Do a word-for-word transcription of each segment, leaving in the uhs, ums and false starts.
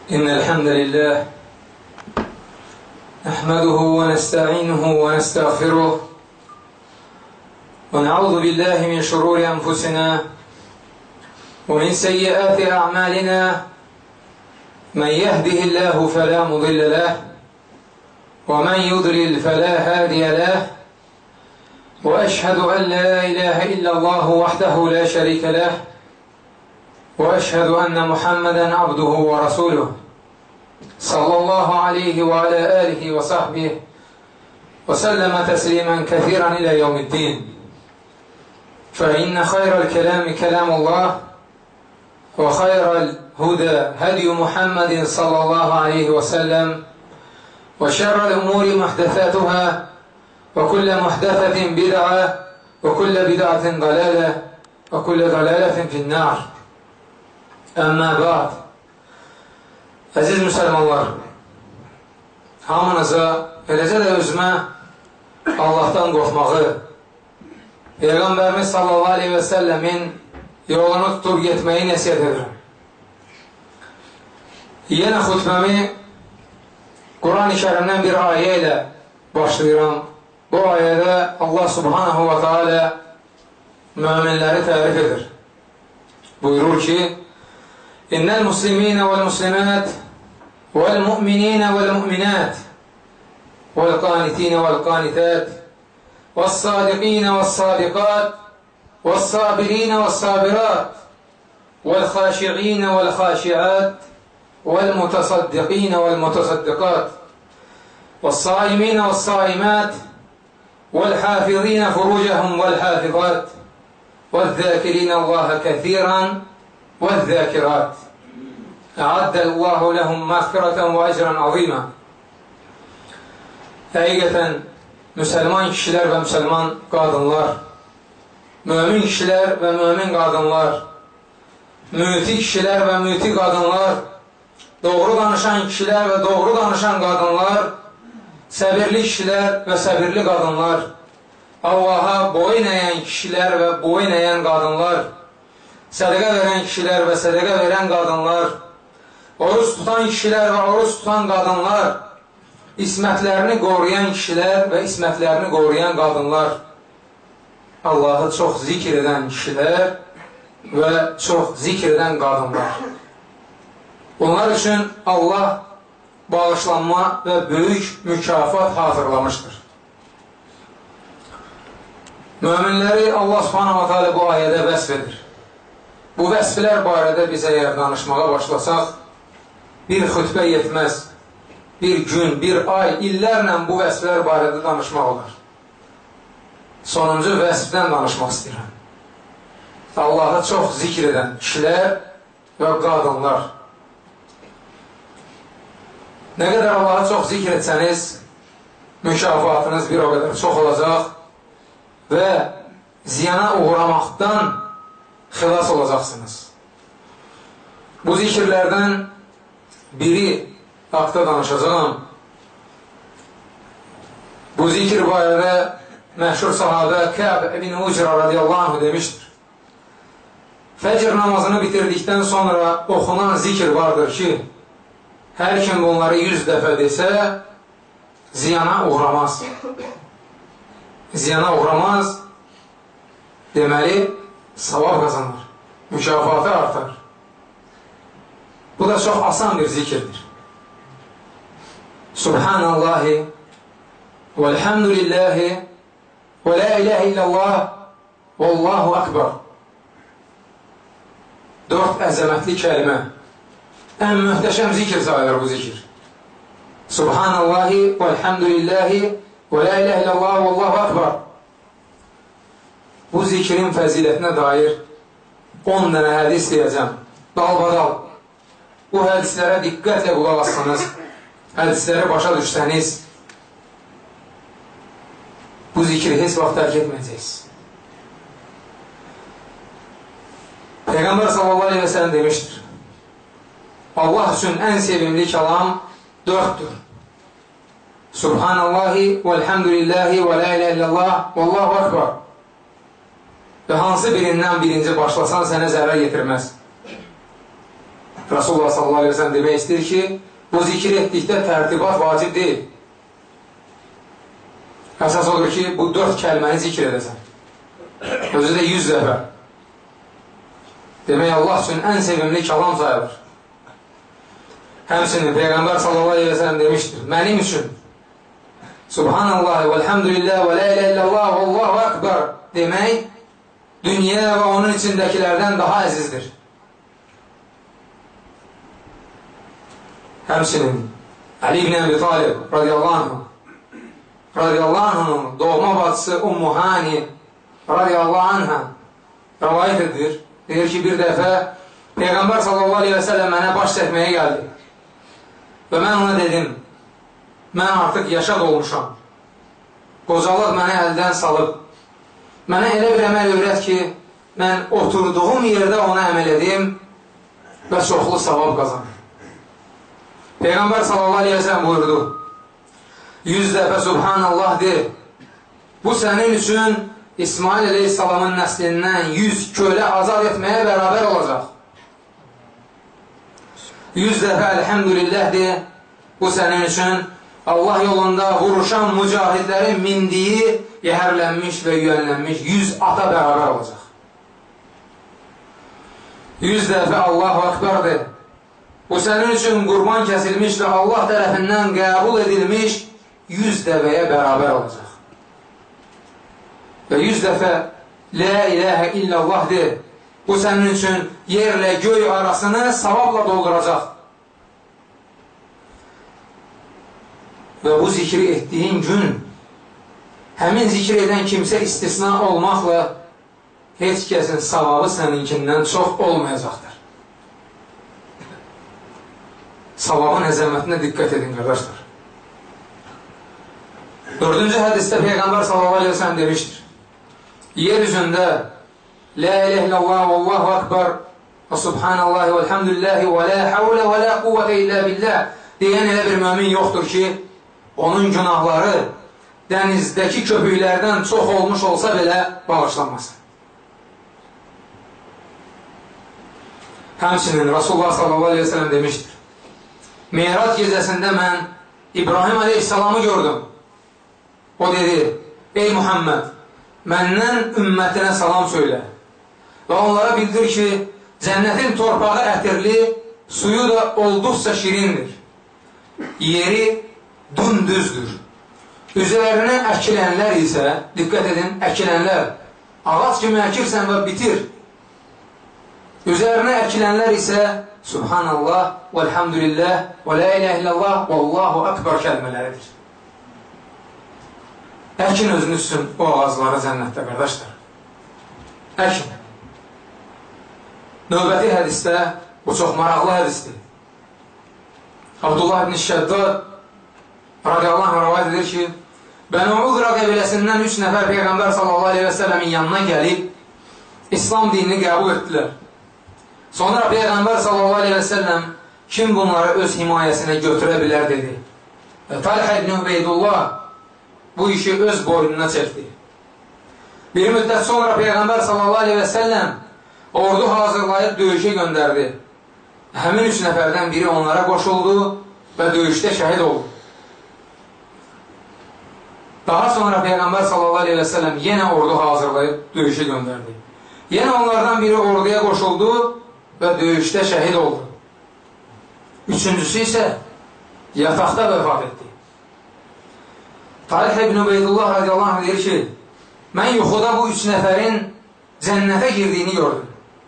إن الحمد لله نحمده ونستعينه ونستغفره ونعوذ بالله من شرور أنفسنا ومن سيئات أعمالنا من يهده الله فلا مضل له ومن يضلل فلا هادي له وأشهد أن لا إله إلا الله وحده لا شريك له وأشهد أن محمدا عبده ورسوله صلى الله عليه وعلى آله وصحبه وسلم تسليما كثيرا إلى يوم الدين فإن خير الكلام كلام الله وخير الهدى هدي محمد صلى الله عليه وسلم وشر الأمور محدثاتها وكل محدثة بدعة وكل بدعة ضلالة وكل ضلالة في النار. Əmmə bə'd. Əziz müsəlmanlar, hamınıza, eləcə də özümə Allahdan qorxmağı, Peyğəmbərimiz sallallahu aleyhi və səlləmin yolunu tutub getməyi nəsiyyət edirəm. Yenə xutbəmi Quran-ı Kərimdən bir ayə ilə başlayıram. Bu ayədə Allah subhanahu wa ta'ala müminləri tərif edir. Buyurur ki, İnnəl musliminə vəl-muslimat vəl-mu'minina vəl-mu'minat vəl-qanitinə vəl-qanitat vəl-sadiqinə vəl-sadiqat vəl-sabirinə vəl-sabirat vəl-xaşi'inə vəl-xaşi'at vəl-mutasaddiqinə vəl-mutasaddiqat vəl-sa'iminə vəl-sa'imat vəl-hafizina furujahum vəl-hafizat vəl-zâkirinə Allaha kəthiran vəl-zâkirat əaddəllahu ləhum məğfirətən və əcrən azimə. Həqiqətən, müsəlman kişilər və müsəlman qadınlar, mömin kişilər və mömin qadınlar, müti kişilər və müti qadınlar, doğru danışan kişilər və doğru danışan qadınlar, səbirli kişilər və səbirli qadınlar, Allaha boyun əyən kişilər və boyun əyən qadınlar, sədəqə verən kişilər və sədəqə verən qadınlar, oruç tutan kişilər və oruç tutan qadınlar, ismətlərini qoruyan kişilər və ismətlərini qoruyan qadınlar, Allahı çox zikr edən kişilər və çox zikr edən qadınlar. Bunlar üçün Allah bağışlanma və böyük mükafat hazırlamışdır. Möminləri Allah subhanahu wa ta'ala bu ayədə vəsf edir. Bu vəsflər barədə biz əgər danışmağa başlasaq, bir xütbə yetməz, bir gün, bir ay, illərlə bu vəsflər barədə danışmaq olar. Sonuncu vəsfdən danışmaq istəyirəm. Allah'a çox zikr edən kişilər və qadınlar. Nə qədər Allah'a çox zikr etsəniz, mükafatınız bir o qədər çox olacaq və ziyana uğramaqdan xilas olacaqsınız. Bu zikirlərdən biri haqda danışacağım. Bu zikir barədə məşhur sahabə Kəb ibn Ucra radiyallahu anh demişdir. Fəcr namazını bitirdikdən sonra oxunan zikir vardır ki, hər kim bunları yüz dəfə desə, ziyana uğramaz. Ziyana uğramaz, deməli, savab qazanır, mükafatı artar. Bu da çox asan bir zikirdir. Subhanallahi velhamdülillahi və la ilahe illallah vallahu akbar. Dörd əzəmətli kəlimə. Ən möhtəşəm zikir sayılır bu zikir. Subhanallahi velhamdülillahi və la ilahe illallah vallahu akbar. Bu zikrin fəzilətinə dair on dənə hədis deyəcəm. Dalbadal. Bu hədislərə diqqətlə qulaq assanız, hədisləri başa düşsəniz, bu zikri heç vaxt tərk etməyəcəksiniz. Peyğəmbər sallallahu aleyhi və səlləm demişdir, Allah üçün ən sevimli kəlam dörddür. Subhanallahi velhamdülillahi və la ilahe illallah vallahu akbar. Və hansı birindən birinci başlasan sənə zərər yetirməz. Rasulullah sallallahu aleyhi ve sellem demək istəyir ki, bu zikir etdikdə tərtibat vacib deyil. Əsas odur ki, bu dörd kəlməni zikr edəsən. Özü də yüz dəfə. Demək, Allah üçün ən sevimli kəlam sayılır. Həmçinin Peyğəmbər sallallahu aleyhi ve sellem demişdir, mənim üçün Subhanallah və elhamdülillah və la ilə illallah və Allahu akbar demək, dünya və onun içindəkilərdən daha əzizdir. Həmçinin Ali ibn Əbi Talib radiyallahu anh radiyallahu anh'ın doğma bacısı Ummu Hani radiyallahu anh'a rəvayət edir. Deyir ki, bir dəfə Peyğəmbər sallallahu aleyhi ve sellem mənə baş çəkməyə gəldi. Və mən ona dedim, mən artıq yaşad olmuşam. Qocalıq mənə əldən salıb. Mənə elə bir əməl öyrət ki, mən oturduğum yerdə ona əməl edim və çoxlu savab qazanım. Peyğəmbər sallallahu aleyhi ve sellem buyurdu, yüz dəfə Subhanallah de, bu sənin üçün İsmail aleyhissalamın nəslindən yüz kölə azad etməyə bərabər olacaq. Yüz dəfə Elhamdülillah de, bu sənin üçün Allah yolunda vuruşan mücahidlərin mindiyi, yəhərlənmiş və yüyənlənmiş yüz ata bərabər olacaq. Yüz dəfə Allahu Akbar de, bu sənin üçün qurban kəsilmiş və Allah tərəfindən qəbul edilmiş yüz dəvəyə bərabər olacaq. Və yüz dəfə La iləhə illallah de, bu sənin üçün yerlə göy arasını savabla dolduracaq. Və bu zikri etdiyin gün, həmin zikr edən kimsə istisna olmaqla heç kəsin savabı səninkindən çox olmayacaqdır. Savabın əzəmətinə diqqət edin, qardaşlar. Dördüncü hədisdə Peyğəmbər sallallahu aleyhi ve sellem demişdir. Yer üzündə La ilahe illallah və Allahu akbar və subhanallahi və elhamdülillahi və la havlə və la quvvətə illə billah deyən elə bir mümin yoxdur ki, onun günahları dənizdəki köpüklərdən çox olmuş olsa belə bağışlanmasın. Həmçinin Rasulullah sallallahu aleyhi ve sellem demişdir. Meyrac gecəsində mən İbrahim aleyhissalamı gördüm. O dedi, ey Muhammed, məndən ümmətinə salam söylə və onlara bildir ki, cənnətin torpağı ətirli, suyu da olduqca şirindir. Yeri dümdüzdür. Üzərinə əkilənlər isə, diqqət edin, əkilənlər, ağac kimi əkirsən və bitir. Üzərinə əkilənlər isə Subhanallah, və elhamdülillah, və la iləhə illallah, və Allahu akbar kəlmələridir. Əkin özünüz üçün o ağacları cənnətdə, qardaşlar. Əkin. Növbəti hədisdə, bu çox maraqlı hədisdir. Abdullah ibn Şəddad radiyallahu anh rəvayət edir ki, Bəni Udra qəbiləsindən üç nəfər Peyğəmbər sallallahu aleyhi və səlləmin yanına gəlib, İslam dinini qəbul etdilər. Sonra Peyğəmbər sallallahu aleyhi və səlləm kim bunları öz himayəsinə götürə bilər dedi. Talhə ibn Ubeydullah bu işi öz boynuna çəkdi. Bir müddət sonra Peyğəmbər sallallahu aleyhi və səlləm ordu hazırlayıb döyüşə göndərdi. Həmin üç nəfərdən biri onlara qoşuldu və döyüşdə şəhid oldu. Daha sonra Peyğəmbər sallallahu aleyhi və səlləm yenə ordu hazırlayıb döyüşə göndərdi. Yenə onlardan biri orduya qoşuldu və döyüşdə şəhid oldu. Üçüncüsü isə yataqda vəfat etdi. Talih ibn Ubeydullah radiyallahu anh deyir ki, mən yuxuda bu üç nəfərin cənnətə girdiyini gördüm.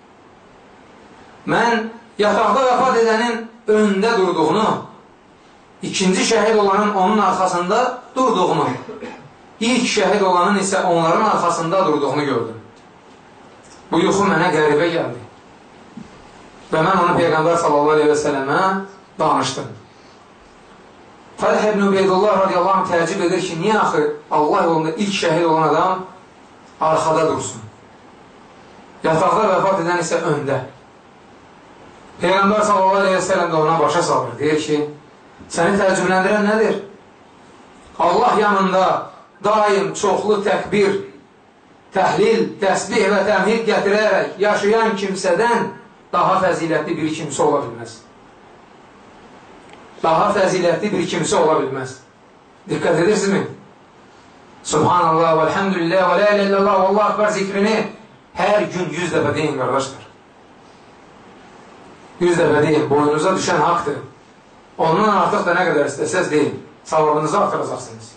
Mən yataqda vəfat edənin önündə durduğunu, ikinci şəhid olanın onun arxasında durduğunu, ilk şəhid olanın isə onların arxasında durduğunu gördüm. Bu yuxu mənə qəribə gəldi. Və mən onu Peyğəmbər sallallahu aleyhi və səlləmə danışdım. Talih ibn Ubeydullah radiyallahu anh təəccüb edir ki, niyə axı Allah yolunda ilk şəhid olan adam arxada dursun? Yataqda vəfat edən isə öndə. Peyğəmbər sallallahu aleyhi və səlləm də ona başa salır. Deyir ki, səni təəccübləndirən nədir? Allah yanında daim çoxlu təkbir, təhlil, təsbih və təmhid gətirərək yaşayan kimsədən daha fəzilətli bir kimsə ola bilməz. Daha fəzilətli bir kimsə ola bilməz. Diqqət edirsinizmi? Subhanallah, velhamdülillah, və la ilə illallah, və Allah akbar zikrini hər gün yüz dəfə deyin, qardaşlar. Yüz dəfə deyin, boyunuza düşən haqdır. Ondan artıq da nə qədər istəsəz deyin, savabınızı artıracaqsınız.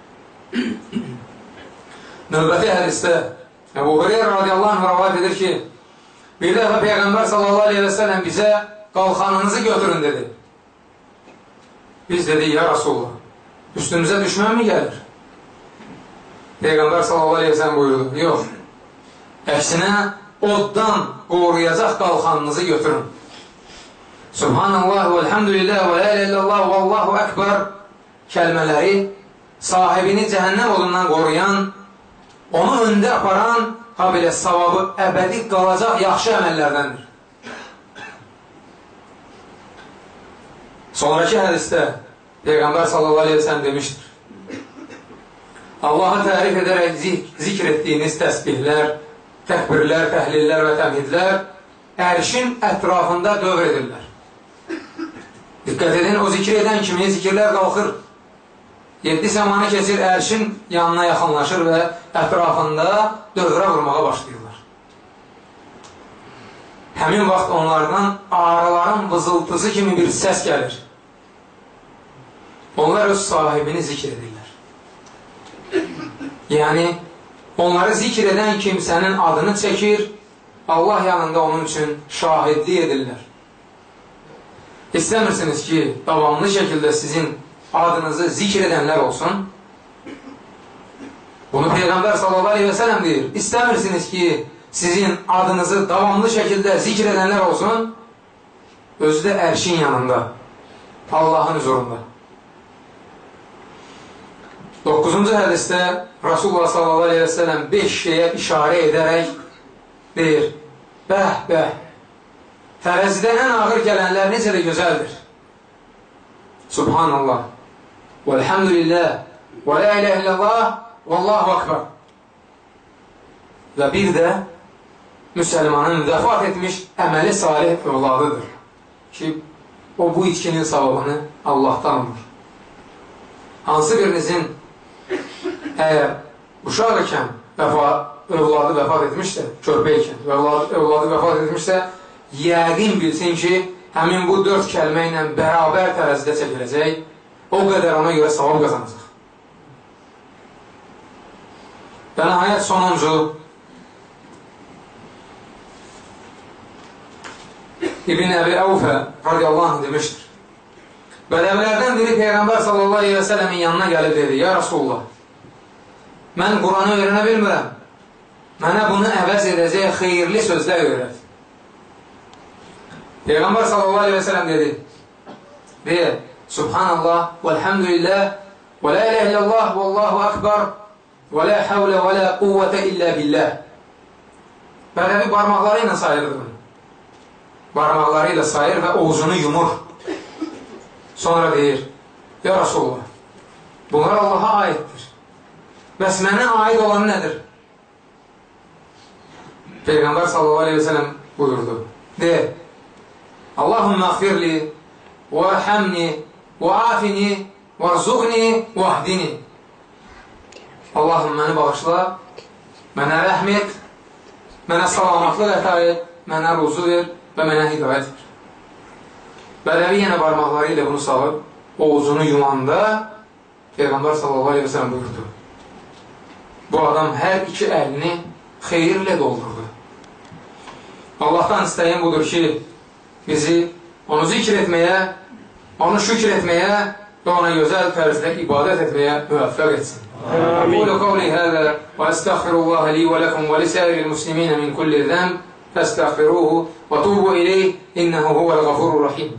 Növbəti hədisdə Əbu Hüreyrə radiyallahu anh rəvayət edir ki, bir dəfə Peyğəmbər sallallahu aleyhi və səlləm bizə qalxanınızı götürün dedi. Biz dedik, ya Rasulullah, üstümüzə düşmən mi gəlir? Peyğəmbər sallallahu aleyhi və səlləm buyurdu, yox, əksinə oddan qoruyacaq qalxanınızı götürün. Subhanallah, velhamdülillah, və la ilə illallah, və Allahu Ekber kəlmələri sahibini cəhənnəm odundan qoruyan, onu öndə aparan, ha belə savabı əbədi qalacaq yaxşı əməllərdəndir. Sonraki hədisdə Peyğəmbər sallallahu aleyhi ve sellem demişdir. Allah'a tərif edərək zik zikr etdiyiniz təsbihlər, təkbirlər, təhlillər və təmhidlər ərşin ətrafında dövr edirlər. Diqqət edin, o zikr edən kimi zikirlər qalxır. Yeddi səmanı keçir, ərşin yanına yaxınlaşır və ətrafında dövrə vurmağa başlayırlar. Həmin vaxt onlardan ağrıların vızıltısı kimi bir səs gəlir. Onlar öz sahibini zikr edirlər. Yəni, onları zikr edən kimsənin adını çəkir, Allah yanında onun üçün şahidlik edirlər. İstəmirsiniz ki, davamlı şəkildə sizin adınızı zikr edənlər olsun. Bunu Peyğəmbər sallallahu aleyhi və səlləm deyir. İstəmirsiniz ki, sizin adınızı davamlı şəkildə zikr edənlər olsun. Özü də ərşin yanında, Allahın huzurunda. Doqquzuncu hədisdə Rasulullah sallallahu aleyhi və səlləm beş şeyə işarə edərək deyir, bəh, bəh, tərəzidən ən ağır gələnlər necə də gözəldir. Subhanallah, velhamdülillah, və la ilə illallah, və Allahu akbar. Və bir də müsəlmanın vəfat etmiş əməli salih övladıdır ki, o bu itkinin savabını Allah'tan alır. Hansı birinizin əgər uşaq ikən övladı vəfat etmişsə, körpə ikən övladı vəfat etmişsə, yəqin bilsin ki, həmin bu dörd kəlmə ilə bərabər tərəzidə çəkiləcək, o qədər ona görə savab qazanacaq. Və nəhayət sonuncu İbn Əbi Əvfə radiyallahu anh demişdir. Bədəvlərdən biri Peyğəmbər sallallahu aleyhi və səlləmin yanına gəlib dedi, ya Rasulullah, mən Quranı öyrənə bilmirəm, mənə bunu əvəz edəcək xeyirli sözlər öyrət. Peyğəmbər sallallahu aleyhi və səlləm dedi, deyə, Subhanallah, velhamdülillah, və la ilə illallah, və Allahu akbar, və la havlə və la quvvətə illə billah. Bədəvi barmaqları ilə sayırdı bunu. Barmaqları ilə sayır və oğuzunu yumur. Sonra deyir, ya Rasulullah, bunlar Allaha aiddir. Bəs mənə aid olan nədir? Peyğəmbər sallallahu aleyhi və səlləm buyurdu. Deyir, Allahümmə əğfirli, və ərhəmni, və afini, və rzuqni, və ahdini. Allahım məni bağışla, mənə rəhm et, mənə salamatlıq əta et, mənə ruzu ver və mənə hidayət ver. Bədəvi yenə barmaqları ilə bunu salıb, oğuzunu yumanda Peyğəmbər sallallahu aleyhi və səlləm buyurdu. Bu adam hər iki əlini xeyirlə doldurdu. Allahdan istəyim budur ki, bizi onu zikr etməyə, onu şükür etməyə və ona gözəl tərzdə ibadət etməyə müvəffəq etsin. أقول قولي هذا وأستغفر الله لي ولكم ولسائر المسلمين من كل ذنب فاستغفروه وتوبوا إليه إنه هو الغفور الرحيم.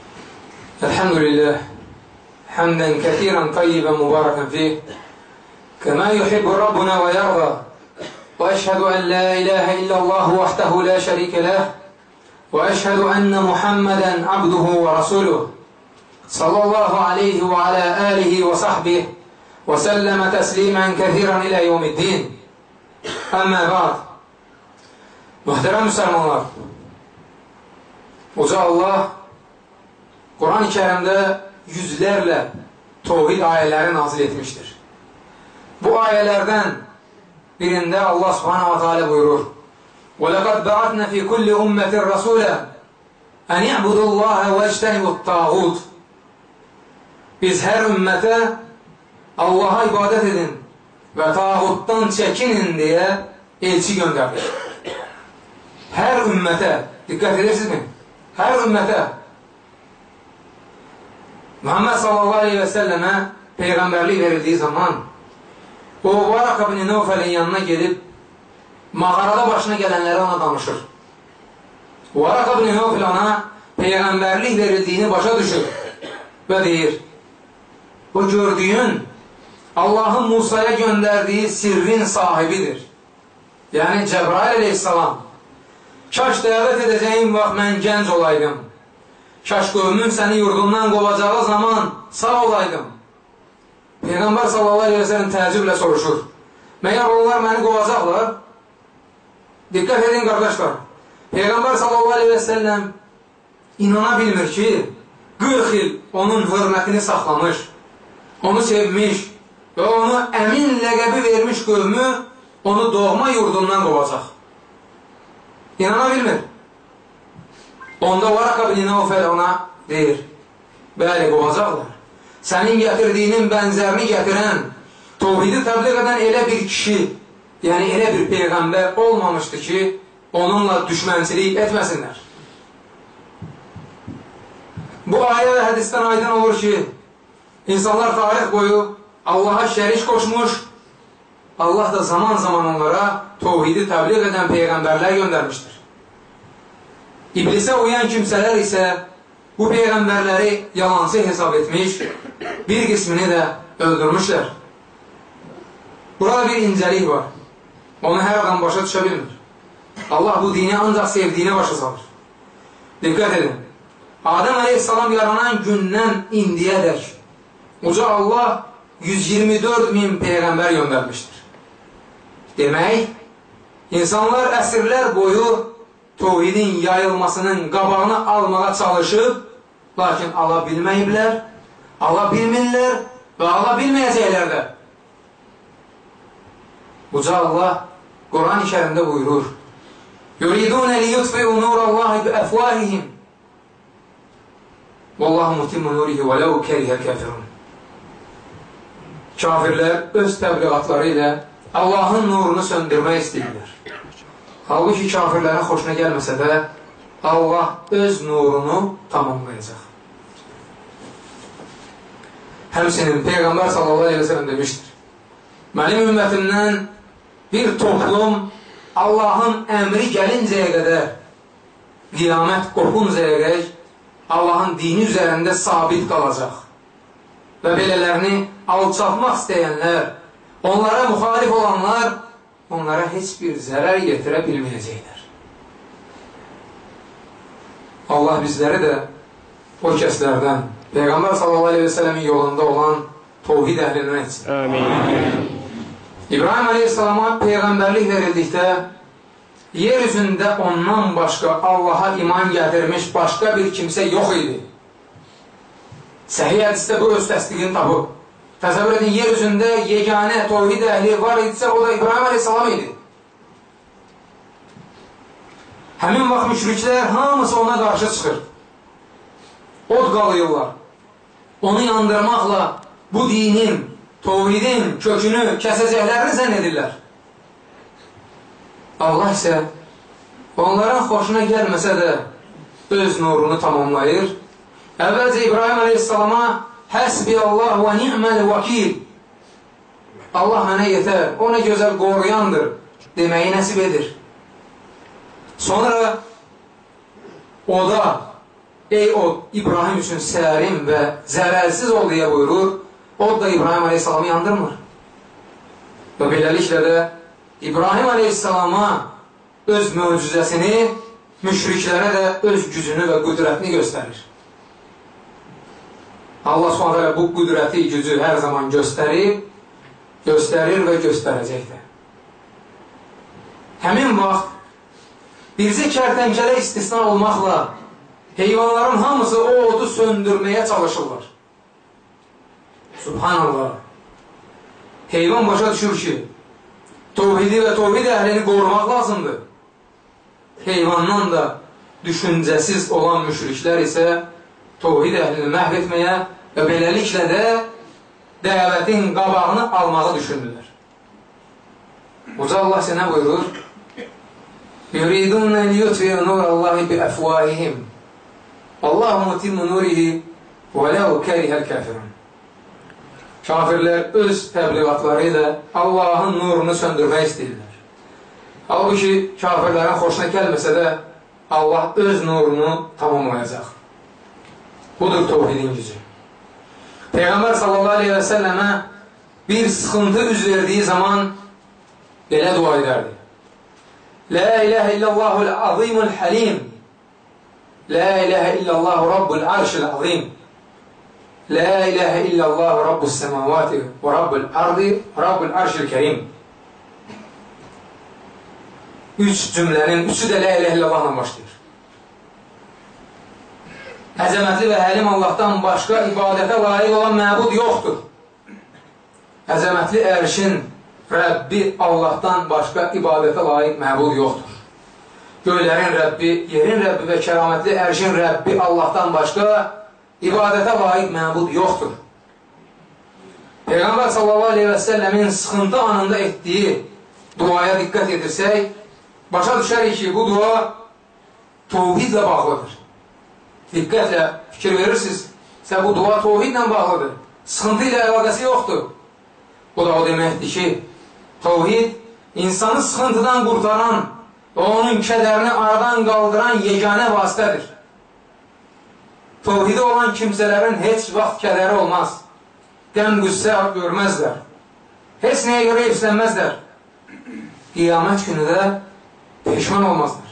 الحمد لله حمدا كثيرا طيبا مباركا فيه كما يحب ربنا ويرضى وأشهد أن لا إله إلا الله وحده لا شريك له وأشهد أن محمدا عبده ورسوله صلى الله عليه وعلى آله وصحبه وسلم تسليما كثيرا إلى يوم الدين. أما بعد. Muhterem Müslümanlar, Uca Allah Kur'an-ı Kerim'de yüzlerle tevhid ayələri nazil etmiştir. Bu ayələrdən birində Allah Subhanahu wa Ta'ala buyurur: وَلَقَدْ بَعَثْنَا فِي كُلِّ أُمَّةٍ رَسُولًا أَنْ يَعْبُدُوا اللّٰهَ وَاجْتَنِبُوا الطَّاغُوتَ. Biz hər ümmətə Allah'a ibadət edin və tağutdan çəkinin deyə elçi göndərdik. Hər ümmətə, diqqət edirsinizmi? Hər ümmətə Muhammed sallallahu aleyhi və səlləmə peyğəmbərlik verildiyi zaman o Varaq ibn Nevfəlin yanına gedib mağarada başına gələnləri ona danışır. Varaq ibn Nevfəl ona peyğəmbərlik verildiyini başa düşür və deyir: o gördüyün Allah'ın Musa'ya gönderdiği sirrin sahibidir. Yani Cebrail aleyhisselam. Kaş dəvət edəcəyim vaxt mən gənc olaydım. Kaş qövmün səni yurdundan qovacağı zaman sağ olaydım. Peyğəmbər sallallahu aleyhi ve sellem təəccüblə soruşur: məyər onlar məni qovacaqlar? Diqqət edin qardaşlar. Peyğəmbər sallallahu aleyhi ve sellem inana bilmir ki, qırx il onun hörmətini saxlamış, onu sevmiş və onu əmin ləqəbi vermiş qövmü onu doğma yurdundan qovacaq. İnana bilmir. Onda Varaq ibn Nevfəl ona deyir: bəli, qovacaqlar. Sənin gətirdiyinin bənzərini gətirən, tevhidi təbliğ edən elə bir kişi, yəni elə bir peyğəmbər olmamışdı ki, onunla düşmənçilik etməsinlər. Bu ayə və hədisdən aydın olur ki, insanlar tarix boyu Allah'a şərik qoşmuş, Allah da zaman zaman onlara tevhidi təbliğ edən peyğəmbərlər göndərmişdir. İblisə uyan kimsələr isə bu peyğəmbərləri yalancı hesab etmiş, bir qismini də öldürmüşlər. Burada bir incəlik var. Onu hər adam başa düşə bilmir. Allah bu dini ancaq sevdiyinə başa salır. Diqqət edin. Adəm aleyhissalam yaranan gündən indiyədək Uca Allah yüz iyirmi dörd min peyğəmbər göndərmişdir. Demək, insanlar əsrlər boyu tevhidin yayılmasının qabağını almağa çalışıb, lakin ala bilməyiblər, ala bilmirlər və ala bilməyəcəklər də. Uca Allah Quran-ı Kərimdə buyurur: يُرِيدُونَ لِيُطْفِئُوا نُورَ اللّٰهِ بِأَفْوَاهِهِمْ وَاللّٰهُ مُتِمُّ نُورِهِ وَلَوْ كَرِهَ الْكَافِرُونَ. Kafirlər öz təbliğatları ilə Allahın nurunu söndürmək istəyirlər. Halbuki kafirlərin xoşuna gəlməsə də Allah öz nurunu tamamlayacaq. Həmsinin Peyğəmbər sallallahu aleyhi ve sellem demişdir: mənim ümmətimdən bir toplum Allahın əmri gəlincəyə qədər, qiyamət qopuncaya qədər Allahın dini üzərində sabit qalacaq. Və belələrini alçaltmaq istəyənlər, onlara müxalif olanlar, onlara heç bir zərər yetirə bilməyəcəklər. Allah bizləri də o kəslərdən, Peyğəmbər sallallahu aleyhi ve sellemin yolunda olan tevhid əhlindən etsin. Amin. İbrahim aleyhissalama peyğəmbərlik verildikdə, yer üzündə ondan başqa Allaha iman gətirmiş başqa bir kimsə yox idi. Səhih hədisdə bu öz təsdiqini tapıb. Təsəvvür edin, yer üzündə yeganə tevhid əhli var idisə, o da İbrahim aleyhissalam idi. Həmin vaxt müşriklər hamısı ona qarşı çıxır. Od qalıyırlar. Onu yandırmaqla bu dinin, tevhidin kökünü kəsəcəklərini zənn edirlər. Allah isə onların xoşuna gəlməsə də öz nurunu tamamlayır. Əvvəlcə İbrahim aleyhissalama həsbi Allah və ni'məl vəkil, Allah mənə yetər, o nə gözəl qoruyandır deməyi nəsib edir. Sonra o da ey o İbrahim üçün sərin və zərərsiz ol deyə buyurur. O da İbrahim aleyhissalamı yandırmır. Və beləliklə də İbrahim aleyhissalama öz möcüzəsini, müşriklərə də öz gücünü və qüdrətini göstərir. Allah Subhanahu bu qüdrəti, gücü hər zaman göstərir, göstərir və göstərəcəkdir. Həmin vaxt bircə kərtənkələ istisna olmaqla heyvanların hamısı o odu söndürməyə çalışırlar. Subhanallah. Heyvan başa düşür ki, tövhidi və tövhid əhlini qorumaq lazımdır. Heyvandan da düşüncəsiz olan müşriklər isə tövhid əhlini məhv etməyə və beləliklə də dəvətin qabağını almağı düşünürlər. Uca Allah sizə nə buyurur? يُرِيدُونَ لِيُطْفِئُوا نُورَ اللّٰهِ بِأَفْوَاهِهِمْ وَاللّٰهُ مُتِمُّ نُورِهِ وَلَوْ كَرِهَ الْكَافِرُونَ. Kafirlər öz təbliğatları ilə Allahın nurunu söndürmək istəyirlər. Halbuki kafirlərin xoşuna gəlməsə də Allah öz nurunu tamamlayacaq. Budur tövhidin gücü. Peyğəmbər sallallahu aleyhi və səlləmə bir sıxıntı üz verdiyi zaman belə dua edərdi. La ilahə illallahul azimul halim. La ilahə illallahu rabbul arşil azim. La ilahə illallahu rabbus semavati və rabbul ardi rabbul arşil kerim. Üç cümlənin üçü də la ilahə illallahla başlayır. Əzəmətli və həlim Allahdan başqa ibadətə layiq olan məbud yoxdur. Əzəmətli ərşin Rəbbi Allahdan başqa ibadətə layiq məbud yoxdur. Göylərin Rəbbi, yerin Rəbbi və kəramətli ərşin Rəbbi Allahdan başqa ibadətə layiq məbud yoxdur. Peyğəmbər sallallahu aleyhi və səlləmin sıxıntı anında etdiyi duaya diqqət edirsək, başa düşərik ki, bu dua tövhidlə bağlıdır. Diqqətlə fikir verirsiniz, sə bu dua tövhidlə bağlıdır. Sıxıntı ilə əlaqəsi yoxdur. Bu da o deməkdir ki, tövhid insanı sıxıntıdan qurtaran və onun kədərini aradan qaldıran yeganə vasitədir. Tövhidi olan kimsələrin heç vaxt kədəri olmaz. Qəm qüssə görməzlər. Heç nəyə görə efslənməzlər. Qiyamət günü də peşman olmazlar.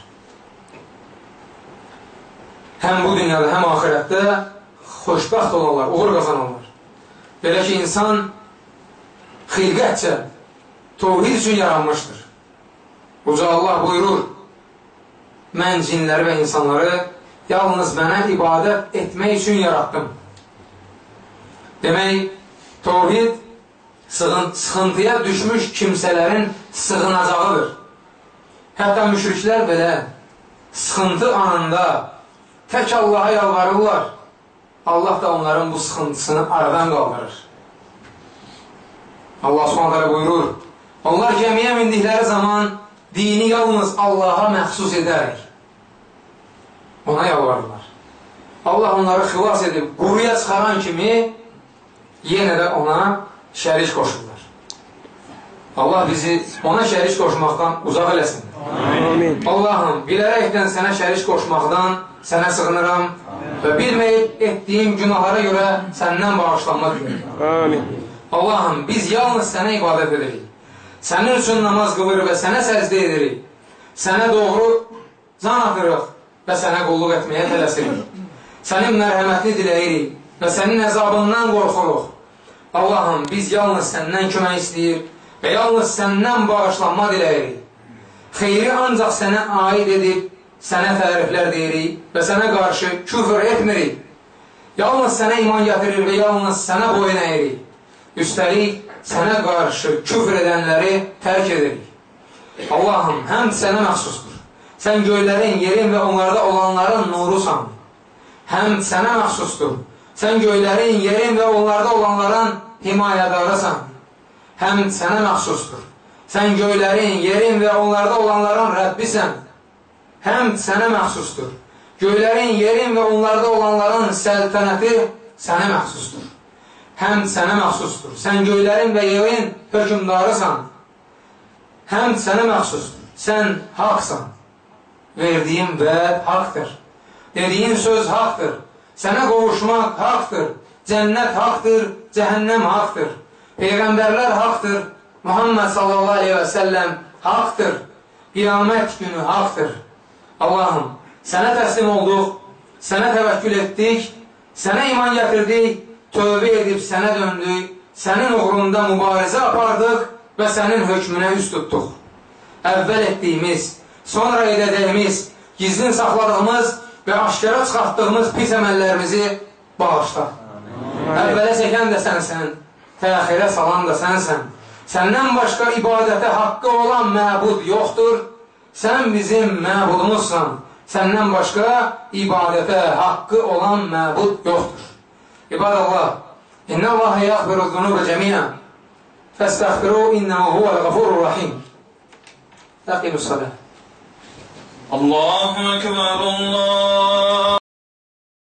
Həm bu dünyada, həm ahirətdə xoşbəxt olanlar, uğur qazananlar. Belə ki, insan xilqətcə tövhid üçün yaranmışdır. Uca Allah buyurur, mən cinləri və insanları yalnız mənə ibadət etmək üçün yaratdım. Demək, tövhid sıxıntıya düşmüş kimsələrin sığınacağıdır. Hətta müşriklər belə sıxıntı anında tək Allaha yalvarırlar. Allah da onların bu sıxıntısını aradan qaldırır. Allah Subhanahu buyurur, onlar gəmiyə mindikləri zaman dini yalnız Allaha məxsus edərək ona yalvarırlar. Allah onları xilas edib quruya çıxaran kimi yenə də ona şərik qoşurlar. Allah bizi ona şərik qoşmaqdan uzaq eləsin. Amin. Allahım, bilərəkdən sənə şərik qoşmaqdan sənə sığınıram və bilməyib etdiyim günahlara görə səndən bağışlanma dilərim. Amin. Allahım, biz yalnız sənə ibadət edirik. Sənin üçün namaz qılır və sənə səcdə edirik. Sənə doğru can atırıq və sənə qulluq etməyə tələsirik. Sənin mərhəmətini diləyirik və sənin əzabından qorxuruq. Allahım, biz yalnız səndən kömək istəyir və yalnız səndən bağışlanma diləyirik. Xeyri ancaq sənə aid edib, sənə təriflər deyirik və sənə qarşı küfr etmirik. Yalnız sənə iman gətirir və yalnız sənə boyun əyirik. Üstəlik, sənə qarşı küfr edənləri tərk edirik. Allahım, həm sənə məxsusdur. Sən göylərin, yerin və onlarda olanların nurusan. Həm sənə məxsusdur. Sən göylərin, yerin və onlarda olanların himayədarısan. Həm sənə məxsusdur. Sən göylərin, yerin və onlarda olanların Rəbbisən. Həm sənə məxsusdur. Göylərin, yerin və onlarda olanların səltənəti sənə məxsusdur. Həm sənə məxsusdur. Sən göylərin və yerin hökümdarısan. Həm sənə məxsusdur. Sən haqsan. Verdiyin vəd haqdır. Dediyin söz haqdır. Sənə qovuşmaq haqdır. Cənnət haqdır, cəhənnəm haqdır. Peyğəmbərlər haqdır, Muhammed sallallahu aleyhi ve sellem haqdır. Qiyamət günü haqdır. Allahım, sənə təslim olduq, sənə təvəkkül etdik, sənə iman gətirdik, tövbə edib sənə döndük, sənin uğrunda mübarizə apardıq və sənin hökmünə üst tutduq. Əvvəl etdiyimiz, sonra edədəyimiz, gizlin saxladığımız və aşkara çıxartdığımız pis əməllərimizi bağışla. Əvvələ çəkən də sənsən, təxirə salan da sənsən. Səndən başqa ibadətə haqqı olan məbud yoxdur. Sən bizim məbudumuzsan. Səndən başqa ibadətə haqqı olan məbud yoxdur. İbadallah, İnnə Allahə yəğfiru zunubə cəmiyyən fəstəğfiru innəhu huvəl-ğafurur rahim. Əqimus salə. Allahu Ekber, Allah.